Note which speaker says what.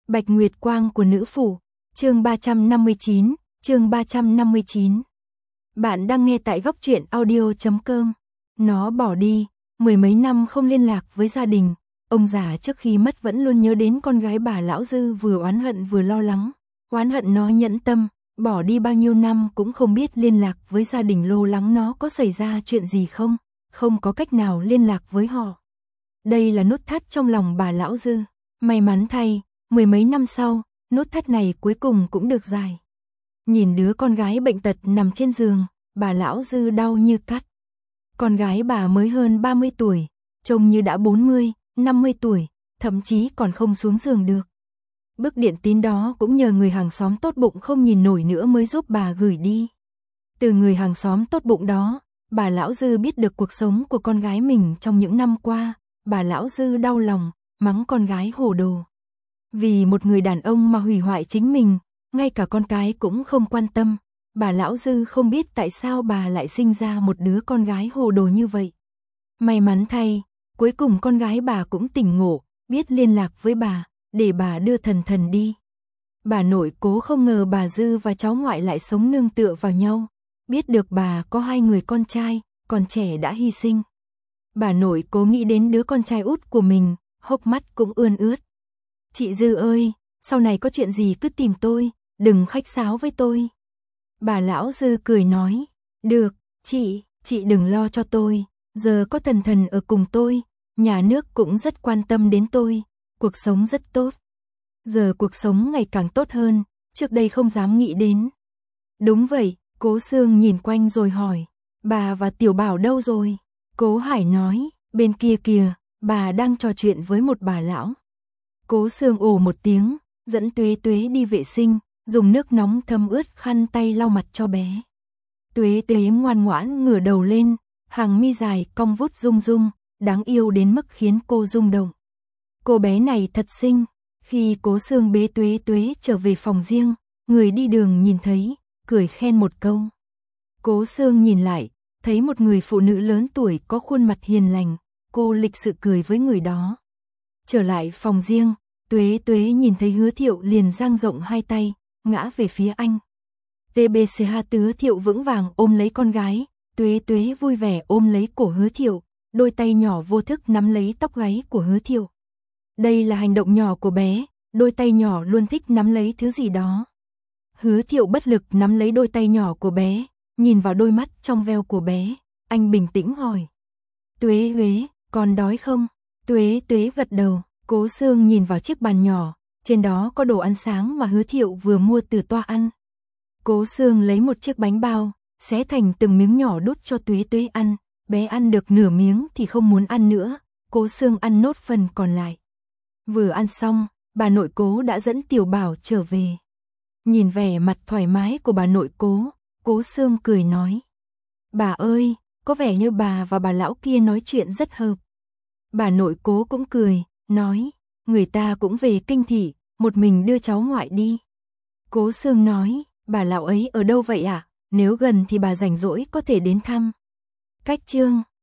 Speaker 1: Bạch Nguyệt Quang của nữ phủ, chương 359, chương 359. Bạn đang nghe tại góc truyện audio.com. Nó bỏ đi, mười mấy năm không liên lạc với gia đình, ông già trước khi mất vẫn luôn nhớ đến con gái bà lão Dư, vừa oán hận vừa lo lắng. Oán hận nó nhẫn tâm, bỏ đi bao nhiêu năm cũng không biết liên lạc với gia đình, lo lắng nó có xảy ra chuyện gì không, không có cách nào liên lạc với họ. Đây là nút thắt trong lòng bà lão Dư. May mắn thay, mười mấy năm sau, nút thắt này cuối cùng cũng được giải. Nhìn đứa con gái bệnh tật nằm trên giường, bà lão Dư đau như cắt. Con gái bà mới hơn 30 tuổi, trông như đã 40, 50 tuổi, thậm chí còn không xuống giường được. Bức điện tín đó cũng nhờ người hàng xóm tốt bụng không nhìn nổi nữa mới giúp bà gửi đi. Từ người hàng xóm tốt bụng đó, bà lão Dư biết được cuộc sống của con gái mình trong những năm qua. Bà lão Dư đau lòng, mắng con gái hồ đồ. Vì một người đàn ông mà hủy hoại chính mình, ngay cả con cái cũng không quan tâm. Bà lão Dư không biết tại sao bà lại sinh ra một đứa con gái hồ đồ như vậy. May mắn thay, cuối cùng con gái bà cũng tỉnh ngộ, biết liên lạc với bà, để bà đưa Thần Thần đi. Bà nội Cố không ngờ bà Dư và cháu ngoại lại sống nương tựa vào nhau. Biết được bà có hai người con trai, còn trẻ đã hy sinh. Bà nội Cố nghĩ đến đứa con trai út của mình, hốc mắt cũng ươn ướt. Chị Dư ơi, sau này có chuyện gì cứ tìm tôi, đừng khách sáo với tôi. Bà lão Dư cười nói, được, chị đừng lo cho tôi, giờ có Thần Thần ở cùng tôi, nhà nước cũng rất quan tâm đến tôi, cuộc sống rất tốt. Giờ cuộc sống ngày càng tốt hơn, trước đây không dám nghĩ đến. Đúng vậy, Cố Sương nhìn quanh rồi hỏi, bà và Tiểu Bảo đâu rồi? Cố Hải nói, bên kia kìa, bà đang trò chuyện với một bà lão. Cố Sương ồ một tiếng, dẫn Tuế Tuế đi vệ sinh, dùng nước nóng thấm ướt khăn tay lau mặt cho bé. Tuế Tuế ngoan ngoãn ngửa đầu lên, hàng mi dài cong vút rung rung, đáng yêu đến mức khiến cô rung động. Cô bé này thật xinh. Khi Cố Sương bế Tuế Tuế trở về phòng riêng, người đi đường nhìn thấy, cười khen một câu. Cố Sương nhìn lại, thấy một người phụ nữ lớn tuổi có khuôn mặt hiền lành, cô lịch sự cười với người đó. Trở lại phòng riêng, Tuế Tuế nhìn thấy Hứa Thiệu liền dang rộng hai tay, ngã về phía anh. TBCH Hứa Thiệu vững vàng ôm lấy con gái, Tuế Tuế vui vẻ ôm lấy cổ Hứa Thiệu, đôi tay nhỏ vô thức nắm lấy tóc gáy của Hứa Thiệu. Đây là hành động nhỏ của bé, đôi tay nhỏ luôn thích nắm lấy thứ gì đó. Hứa Thiệu bất lực nắm lấy đôi tay nhỏ của bé, nhìn vào đôi mắt trong veo của bé, anh bình tĩnh hỏi. Tuế Tuế, con đói không? Tuế Tuế gật đầu. Cố Sương nhìn vào chiếc bàn nhỏ, trên đó có đồ ăn sáng mà Hứa Thiệu vừa mua từ toa ăn. Cố Sương lấy một chiếc bánh bao, xé thành từng miếng nhỏ đút cho Tuế Tuế ăn, bé ăn được nửa miếng thì không muốn ăn nữa, Cố Sương ăn nốt phần còn lại. Vừa ăn xong, bà nội Cố đã dẫn Tiểu Bảo trở về. Nhìn vẻ mặt thoải mái của bà nội Cố, Cố Sương cười nói. Bà ơi, có vẻ như bà và bà lão kia nói chuyện rất hợp. Bà nội Cố cũng cười, nói, người ta cũng về Kinh Thị, một mình đưa cháu ngoại đi. Cố Sương nói, bà lão ấy ở đâu vậy ạ? Nếu gần thì bà rảnh rỗi có thể đến thăm. Cách chương